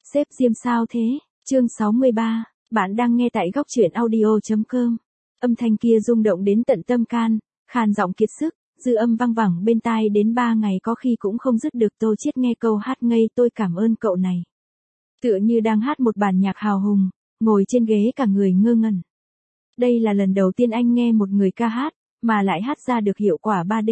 Sếp Diêm sao thế? Chương 63, bạn đang nghe tại góc truyện audio.com. Âm thanh kia rung động đến tận tâm can, khàn giọng kiệt sức, dư âm vang vẳng bên tai đến 3 ngày có khi cũng không dứt được. Tô Chiết nghe câu hát ngây tôi cảm ơn cậu này. Tựa như đang hát một bản nhạc hào hùng, ngồi trên ghế cả người ngơ ngẩn. Đây là lần đầu tiên anh nghe một người ca hát, mà lại hát ra được hiệu quả 3D.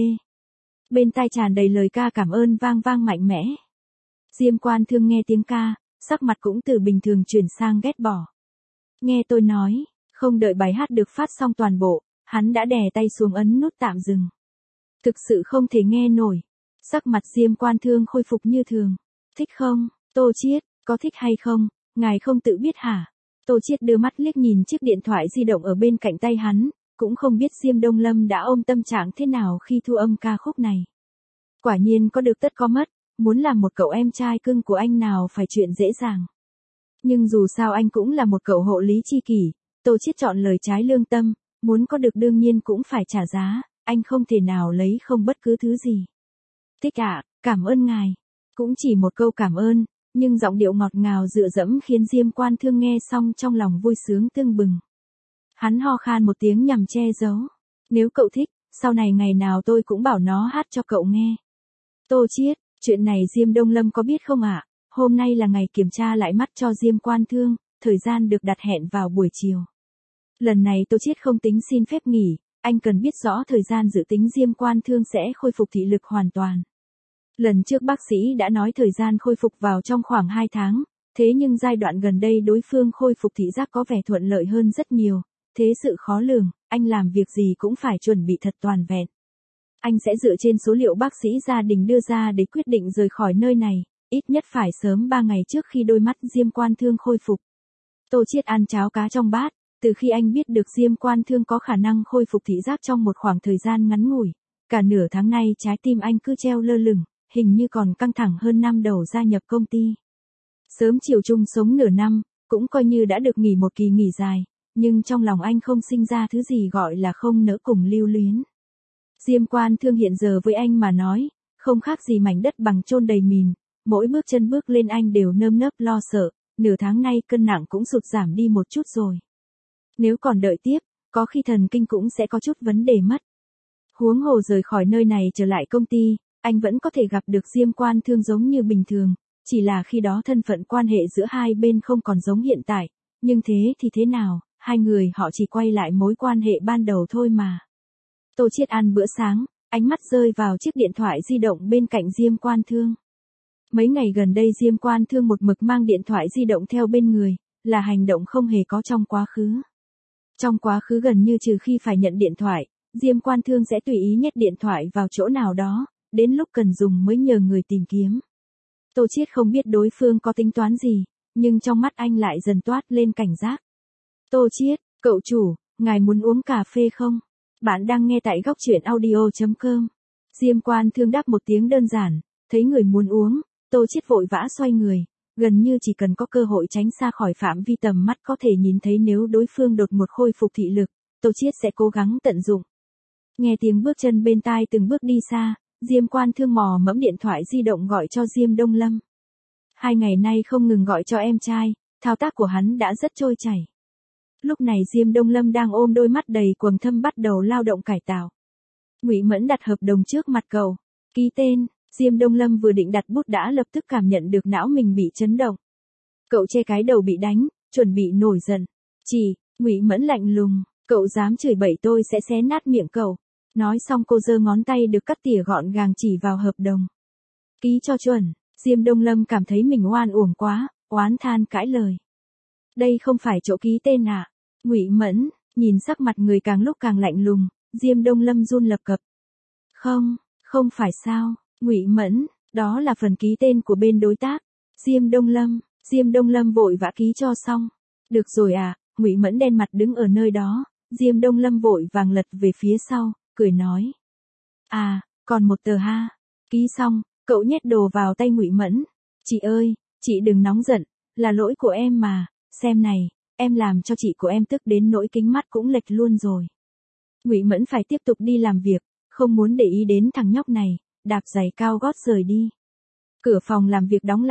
Bên tai tràn đầy lời ca cảm ơn vang vang mạnh mẽ. Diêm Quan Thương nghe tiếng ca, sắc mặt cũng từ bình thường chuyển sang ghét bỏ. Nghe tôi nói, không đợi bài hát được phát xong toàn bộ, hắn đã đè tay xuống ấn nút tạm dừng. Thực sự không thể nghe nổi. Sắc mặt Diêm Quan Thương khôi phục như thường. Thích không, Tô Chiết, có thích hay không, ngài không tự biết hả? Tô Chiết đưa mắt liếc nhìn chiếc điện thoại di động ở bên cạnh tay hắn, cũng không biết Diêm Đông Lâm đã ôm tâm trạng thế nào khi thu âm ca khúc này. Quả nhiên có được tất có mất, muốn làm một cậu em trai cưng của anh nào phải chuyện dễ dàng. Nhưng dù sao anh cũng là một cậu hộ lý chi kỷ, Tô Chiết chọn lời trái lương tâm, muốn có được đương nhiên cũng phải trả giá, anh không thể nào lấy không bất cứ thứ gì. Thích ạ, cảm ơn ngài. Cũng chỉ một câu cảm ơn, nhưng giọng điệu ngọt ngào dựa dẫm khiến Diêm Quan Thương nghe xong trong lòng vui sướng tưng bừng. Hắn ho khan một tiếng nhằm che giấu. Nếu cậu thích, sau này ngày nào tôi cũng bảo nó hát cho cậu nghe. Tô Chiết, chuyện này Diêm Đông Lâm có biết không ạ? Hôm nay là ngày kiểm tra lại mắt cho Diêm Quan Thương, thời gian được đặt hẹn vào buổi chiều. Lần này Tô Chiết không tính xin phép nghỉ, anh cần biết rõ thời gian dự tính Diêm Quan Thương sẽ khôi phục thị lực hoàn toàn. Lần trước bác sĩ đã nói thời gian khôi phục vào trong khoảng 2 tháng, thế nhưng giai đoạn gần đây đối phương khôi phục thị giác có vẻ thuận lợi hơn rất nhiều, thế sự khó lường, anh làm việc gì cũng phải chuẩn bị thật toàn vẹn. Anh sẽ dựa trên số liệu bác sĩ gia đình đưa ra để quyết định rời khỏi nơi này, ít nhất phải sớm 3 ngày trước khi đôi mắt Diêm Quan Thương khôi phục. Tô Chiết ăn cháo cá trong bát, từ khi anh biết được Diêm Quan Thương có khả năng khôi phục thị giác trong một khoảng thời gian ngắn ngủi, cả nửa tháng nay trái tim anh cứ treo lơ lửng, hình như còn căng thẳng hơn năm đầu gia nhập công ty. Sớm chiều chung sống nửa năm, cũng coi như đã được nghỉ một kỳ nghỉ dài, nhưng trong lòng anh không sinh ra thứ gì gọi là không nỡ cùng lưu luyến. Diêm Quan Thương hiện giờ với anh mà nói, không khác gì mảnh đất bằng chôn đầy mìn, mỗi bước chân bước lên anh đều nơm nớp lo sợ, nửa tháng nay cân nặng cũng sụt giảm đi một chút rồi. Nếu còn đợi tiếp, có khi thần kinh cũng sẽ có chút vấn đề mất. Huống hồ rời khỏi nơi này trở lại công ty, anh vẫn có thể gặp được Diêm Quan Thương giống như bình thường, chỉ là khi đó thân phận quan hệ giữa hai bên không còn giống hiện tại, nhưng thế thì thế nào, hai người họ chỉ quay lại mối quan hệ ban đầu thôi mà. Tô Chiết ăn bữa sáng, ánh mắt rơi vào chiếc điện thoại di động bên cạnh Diêm Quan Thương. Mấy ngày gần đây Diêm Quan Thương một mực mang điện thoại di động theo bên người, là hành động không hề có trong quá khứ. Trong quá khứ gần như trừ khi phải nhận điện thoại, Diêm Quan Thương sẽ tùy ý nhét điện thoại vào chỗ nào đó, đến lúc cần dùng mới nhờ người tìm kiếm. Tô Chiết không biết đối phương có tính toán gì, nhưng trong mắt anh lại dần toát lên cảnh giác. Tô Chiết, cậu chủ, ngài muốn uống cà phê không? Bạn đang nghe tại góc truyện audio.com. Diêm Quan Thương đáp một tiếng đơn giản, thấy người muốn uống, Tô Chiết vội vã xoay người, gần như chỉ cần có cơ hội tránh xa khỏi phạm vi tầm mắt có thể nhìn thấy nếu đối phương đột ngột khôi phục thị lực, Tô Chiết sẽ cố gắng tận dụng. Nghe tiếng bước chân bên tai từng bước đi xa, Diêm Quan Thương mò mẫm điện thoại di động gọi cho Diêm Đông Lâm. 2 ngày nay không ngừng gọi cho em trai, thao tác của hắn đã rất trôi chảy. Lúc này Diêm Đông Lâm đang ôm đôi mắt đầy quầng thâm bắt đầu lao động cải tạo. Ngụy Mẫn đặt hợp đồng trước mặt cậu, ký tên. Diêm Đông Lâm vừa định đặt bút đã lập tức cảm nhận được não mình bị chấn động. Cậu che cái đầu bị đánh, chuẩn bị nổi giận. Ngụy Mẫn lạnh lùng, cậu dám chửi bậy tôi sẽ xé nát miệng cậu. Nói xong cô giơ ngón tay được cắt tỉa gọn gàng chỉ vào hợp đồng. Ký cho chuẩn. Diêm Đông Lâm cảm thấy mình oan uổng quá, oán than cãi lời. Đây không phải chỗ ký tên à? Ngụy Mẫn, nhìn sắc mặt người càng lúc càng lạnh lùng, Diêm Đông Lâm run lập cập. Không phải sao? Ngụy Mẫn, đó là phần ký tên của bên đối tác. Diêm Đông Lâm vội vã ký cho xong. Được rồi à? Ngụy Mẫn đen mặt đứng ở nơi đó, Diêm Đông Lâm vội vàng lật về phía sau, cười nói. À, còn một tờ ha. Ký xong, cậu nhét đồ vào tay Ngụy Mẫn. Chị ơi, chị đừng nóng giận, là lỗi của em mà, xem này, em làm cho chị của em tức đến nỗi kính mắt cũng lệch luôn rồi. Ngụy Mẫn phải tiếp tục đi làm việc, không muốn để ý đến thằng nhóc này, đạp giày cao gót rời đi. Cửa phòng làm việc đóng lại,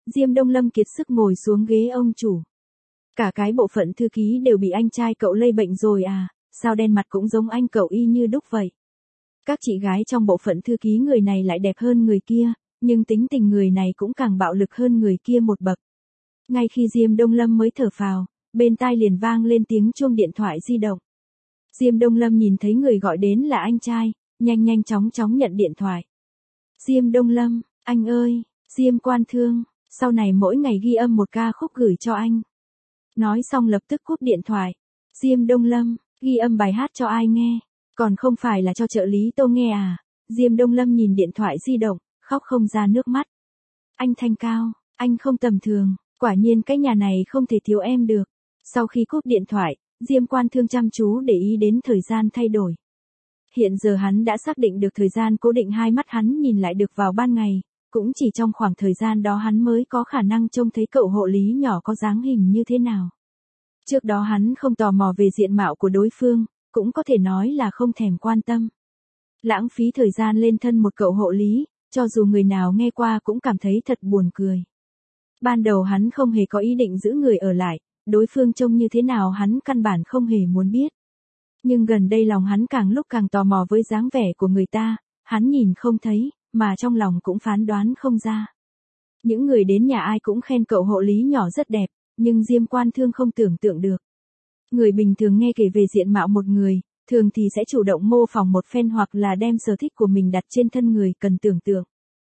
Diêm Đông Lâm kiệt sức ngồi xuống ghế ông chủ. Cả cái bộ phận thư ký đều bị anh trai cậu lây bệnh rồi à, sao đen mặt cũng giống anh cậu y như đúc vậy. Các chị gái trong bộ phận thư ký người này lại đẹp hơn người kia, nhưng tính tình người này cũng càng bạo lực hơn người kia một bậc. Ngay khi Diêm Đông Lâm mới thở phào, bên tai liền vang lên tiếng chuông điện thoại di động. Diêm Đông Lâm nhìn thấy người gọi đến là anh trai, nhanh chóng nhận điện thoại. Diêm Đông Lâm, anh ơi, Diêm Quan Thương, sau này mỗi ngày ghi âm một ca khúc gửi cho anh. Nói xong lập tức cúp điện thoại. Diêm Đông Lâm, ghi âm bài hát cho ai nghe? Còn không phải là cho trợ lý Tô nghe à? Diêm Đông Lâm nhìn điện thoại di động, khóc không ra nước mắt. Anh thanh cao, anh không tầm thường, quả nhiên cái nhà này không thể thiếu em được. Sau khi cúp điện thoại, Diêm Quan Thương chăm chú để ý đến thời gian thay đổi. Hiện giờ hắn đã xác định được thời gian cố định, hai mắt hắn nhìn lại được vào ban ngày, cũng chỉ trong khoảng thời gian đó hắn mới có khả năng trông thấy cậu hộ lý nhỏ có dáng hình như thế nào. Trước đó hắn không tò mò về diện mạo của đối phương, cũng có thể nói là không thèm quan tâm. Lãng phí thời gian lên thân một cậu hộ lý, cho dù người nào nghe qua cũng cảm thấy thật buồn cười. Ban đầu hắn không hề có ý định giữ người ở lại, đối phương trông như thế nào hắn căn bản không hề muốn biết. Nhưng gần đây lòng hắn càng lúc càng tò mò với dáng vẻ của người ta, hắn nhìn không thấy, mà trong lòng cũng phán đoán không ra. Những người đến nhà ai cũng khen cậu hộ lý nhỏ rất đẹp, nhưng Diêm Quan Thương không tưởng tượng được. Người bình thường nghe kể về diện mạo một người, thường thì sẽ chủ động mô phỏng một phen hoặc là đem sở thích của mình đặt trên thân người cần tưởng tượng.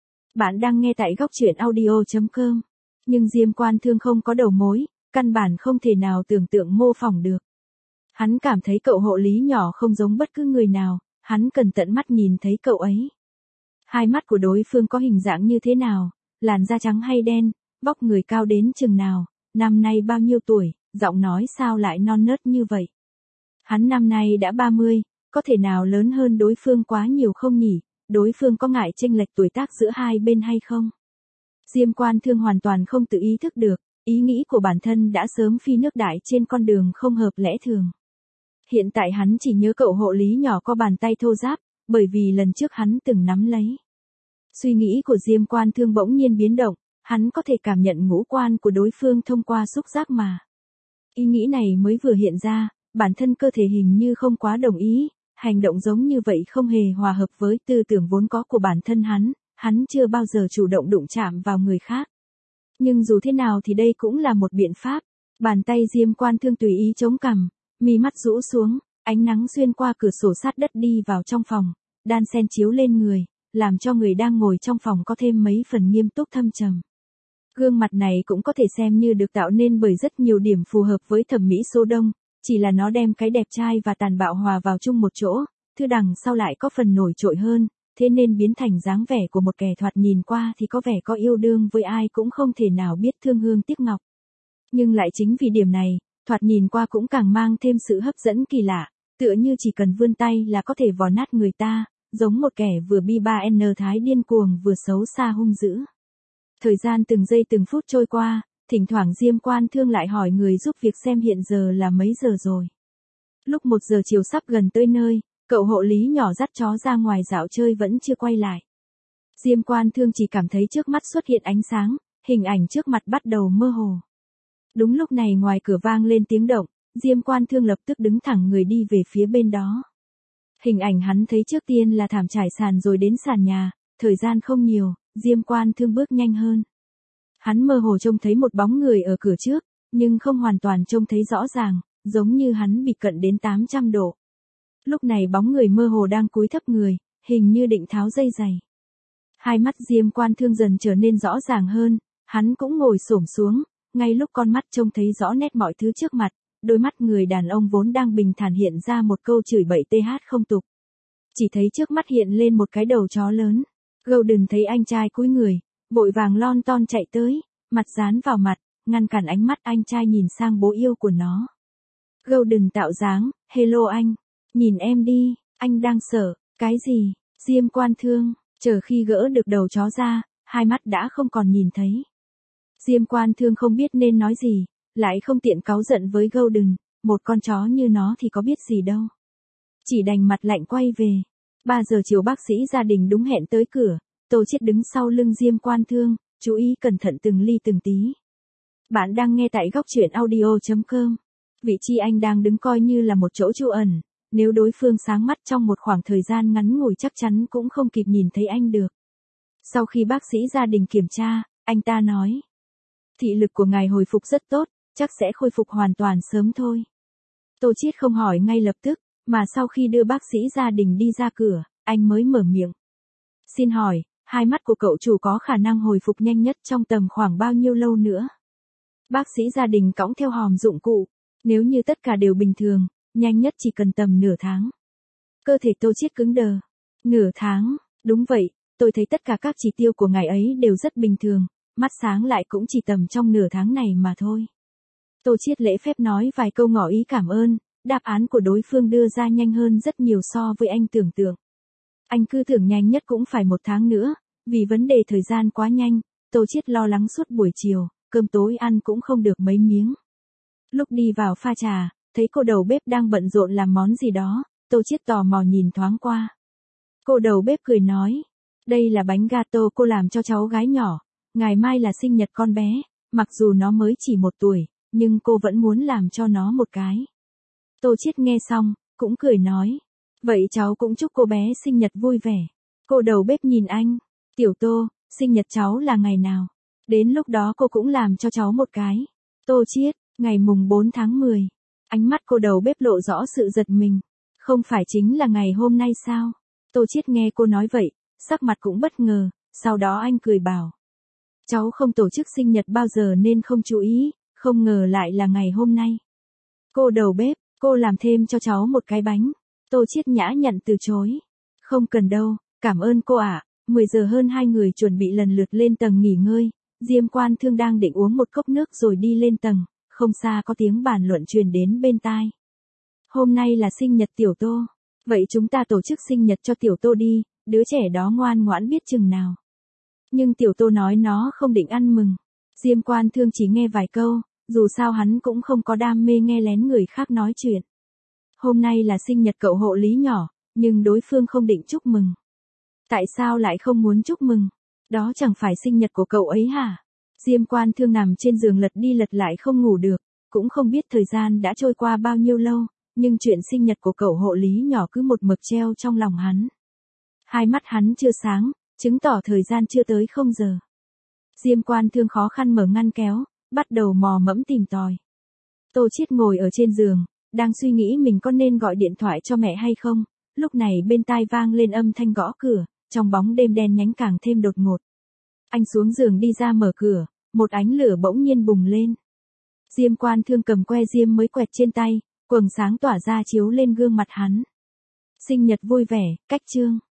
Bạn đang nghe tại góc truyện audio.com. Nhưng Diêm Quan Thương không có đầu mối, căn bản không thể nào tưởng tượng mô phỏng được. Hắn cảm thấy cậu hộ lý nhỏ không giống bất cứ người nào, hắn cần tận mắt nhìn thấy cậu ấy. Hai mắt của đối phương có hình dạng như thế nào, làn da trắng hay đen, vóc người cao đến chừng nào, năm nay bao nhiêu tuổi, giọng nói sao lại non nớt như vậy. Hắn năm nay đã 30, có thể nào lớn hơn đối phương quá nhiều không nhỉ, đối phương có ngại chênh lệch tuổi tác giữa hai bên hay không? Diêm Quan Thương hoàn toàn không tự ý thức được, ý nghĩ của bản thân đã sớm phi nước đại trên con đường không hợp lẽ thường. Hiện tại hắn chỉ nhớ cậu hộ lý nhỏ có bàn tay thô ráp, bởi vì lần trước hắn từng nắm lấy. Suy nghĩ của Diêm Quan Thương bỗng nhiên biến động, hắn có thể cảm nhận ngũ quan của đối phương thông qua xúc giác mà. Ý nghĩ này mới vừa hiện ra, bản thân cơ thể hình như không quá đồng ý, hành động giống như vậy không hề hòa hợp với tư tưởng vốn có của bản thân hắn chưa bao giờ chủ động đụng chạm vào người khác. Nhưng dù thế nào thì đây cũng là một biện pháp. Bàn tay Diêm Quan Thương tùy ý chống cằm, mi mắt rũ xuống, ánh nắng xuyên qua cửa sổ sát đất đi vào trong phòng, đan xen chiếu lên người, làm cho người đang ngồi trong phòng có thêm mấy phần nghiêm túc thâm trầm. Gương mặt này cũng có thể xem như được tạo nên bởi rất nhiều điểm phù hợp với thẩm mỹ số đông, chỉ là nó đem cái đẹp trai và tàn bạo hòa vào chung một chỗ, thứ đằng sau lại có phần nổi trội hơn, thế nên biến thành dáng vẻ của một kẻ thoạt nhìn qua thì có vẻ có yêu đương với ai cũng không thể nào biết thương hương tiếc ngọc. Nhưng lại chính vì điểm này, thoạt nhìn qua cũng càng mang thêm sự hấp dẫn kỳ lạ, tựa như chỉ cần vươn tay là có thể vò nát người ta, giống một kẻ vừa bi ba n thái điên cuồng vừa xấu xa hung dữ. Thời gian từng giây từng phút trôi qua, thỉnh thoảng Diêm Quan Thương lại hỏi người giúp việc xem hiện giờ là mấy giờ rồi. Lúc 1 giờ chiều sắp gần tới nơi, cậu hộ lý nhỏ dắt chó ra ngoài dạo chơi vẫn chưa quay lại. Diêm Quan Thương chỉ cảm thấy trước mắt xuất hiện ánh sáng, hình ảnh trước mặt bắt đầu mơ hồ. Đúng lúc này ngoài cửa vang lên tiếng động, Diêm Quan Thương lập tức đứng thẳng người đi về phía bên đó. Hình ảnh hắn thấy trước tiên là thảm trải sàn rồi đến sàn nhà, thời gian không nhiều, Diêm Quan Thương bước nhanh hơn. Hắn mơ hồ trông thấy một bóng người ở cửa trước, nhưng không hoàn toàn trông thấy rõ ràng, giống như hắn bị cận đến 800 độ. Lúc này bóng người mơ hồ đang cúi thấp người, hình như định tháo dây giày. Hai mắt Diêm Quan Thương dần trở nên rõ ràng hơn, hắn cũng ngồi xổm xuống, ngay lúc con mắt trông thấy rõ nét mọi thứ trước mặt, đôi mắt người đàn ông vốn đang bình thản hiện ra một câu chửi bậy th không tục. Chỉ thấy trước mắt hiện lên một cái đầu chó lớn. Golden thấy anh trai cúi người, vội vàng lon ton chạy tới, mặt dán vào mặt, ngăn cản ánh mắt anh trai nhìn sang bố yêu của nó. Golden tạo dáng, hello anh, nhìn em đi, anh đang sợ, cái gì, Diêm Quan Thương, chờ khi gỡ được đầu chó ra, hai mắt đã không còn nhìn thấy. Diêm Quan Thương không biết nên nói gì, lại không tiện cáu giận với Golden, một con chó như nó thì có biết gì đâu. Chỉ đành mặt lạnh quay về. 3 giờ chiều bác sĩ gia đình đúng hẹn tới cửa, Tô Chiết đứng sau lưng Diêm Quan Thương, chú ý cẩn thận từng ly từng tí. Bạn đang nghe tại góc truyện audio.com. Vị trí anh đang đứng coi như là một chỗ trú ẩn, nếu đối phương sáng mắt trong một khoảng thời gian ngắn ngủi chắc chắn cũng không kịp nhìn thấy anh được. Sau khi bác sĩ gia đình kiểm tra, anh ta nói. Thị lực của ngài hồi phục rất tốt, chắc sẽ khôi phục hoàn toàn sớm thôi. Tô Chiết không hỏi ngay lập tức, mà sau khi đưa bác sĩ gia đình đi ra cửa, anh mới mở miệng. Xin hỏi, hai mắt của cậu chủ có khả năng hồi phục nhanh nhất trong tầm khoảng bao nhiêu lâu nữa? Bác sĩ gia đình cõng theo hòm dụng cụ. Nếu như tất cả đều bình thường, nhanh nhất chỉ cần tầm nửa tháng. Cơ thể Tô Chiết cứng đờ. Nửa tháng, đúng vậy, tôi thấy tất cả các chỉ tiêu của ngài ấy đều rất bình thường, mắt sáng lại cũng chỉ tầm trong nửa tháng này mà thôi. Tô Chiết lễ phép nói vài câu ngỏ ý cảm ơn, đáp án của đối phương đưa ra nhanh hơn rất nhiều so với anh tưởng tượng. Anh cứ tưởng nhanh nhất cũng phải 1 tháng nữa, vì vấn đề thời gian quá nhanh, Tô Chiết lo lắng suốt buổi chiều, cơm tối ăn cũng không được mấy miếng. Lúc đi vào pha trà, thấy cô đầu bếp đang bận rộn làm món gì đó, Tô Chiết tò mò nhìn thoáng qua. Cô đầu bếp cười nói, đây là bánh gato cô làm cho cháu gái nhỏ, ngày mai là sinh nhật con bé, mặc dù nó mới chỉ 1 tuổi, nhưng cô vẫn muốn làm cho nó một cái. Tô Chiết nghe xong, cũng cười nói, vậy cháu cũng chúc cô bé sinh nhật vui vẻ. Cô đầu bếp nhìn anh, tiểu Tô, sinh nhật cháu là ngày nào? Đến lúc đó cô cũng làm cho cháu một cái. Tô Chiết, ngày mùng 4 tháng 10. Ánh mắt cô đầu bếp lộ rõ sự giật mình. Không phải chính là ngày hôm nay sao? Tô Chiết nghe cô nói vậy, sắc mặt cũng bất ngờ, sau đó anh cười bảo. Cháu không tổ chức sinh nhật bao giờ nên không chú ý, không ngờ lại là ngày hôm nay. Cô đầu bếp, cô làm thêm cho cháu một cái bánh. Tô Chiết nhã nhặn từ chối. Không cần đâu, cảm ơn cô ạ. 10 giờ hơn hai người chuẩn bị lần lượt lên tầng nghỉ ngơi. Diêm Quan Thương đang định uống một cốc nước rồi đi lên tầng, không xa có tiếng bàn luận truyền đến bên tai. Hôm nay là sinh nhật tiểu Tô, vậy chúng ta tổ chức sinh nhật cho tiểu Tô đi, đứa trẻ đó ngoan ngoãn biết chừng nào. Nhưng tiểu Tô nói nó không định ăn mừng. Diêm Quan Thương chỉ nghe vài câu, dù sao hắn cũng không có đam mê nghe lén người khác nói chuyện. Hôm nay là sinh nhật cậu hộ lý nhỏ, nhưng đối phương không định chúc mừng. Tại sao lại không muốn chúc mừng? Đó chẳng phải sinh nhật của cậu ấy hả? Diêm Quan Thương nằm trên giường lật đi lật lại không ngủ được, cũng không biết thời gian đã trôi qua bao nhiêu lâu, nhưng chuyện sinh nhật của cậu hộ lý nhỏ cứ một mực treo trong lòng hắn. Hai mắt hắn chưa sáng, chứng tỏ thời gian chưa tới 0 giờ. Diêm Quan Thương khó khăn mở ngăn kéo, bắt đầu mò mẫm tìm tòi. Tô Chiết ngồi ở trên giường, đang suy nghĩ mình có nên gọi điện thoại cho mẹ hay không, lúc này bên tai vang lên âm thanh gõ cửa, trong bóng đêm đen nhánh càng thêm đột ngột. Anh xuống giường đi ra mở cửa, một ánh lửa bỗng nhiên bùng lên. Diêm Quan Thương cầm que diêm mới quẹt trên tay, quầng sáng tỏa ra chiếu lên gương mặt hắn. Sinh nhật vui vẻ, cách chương.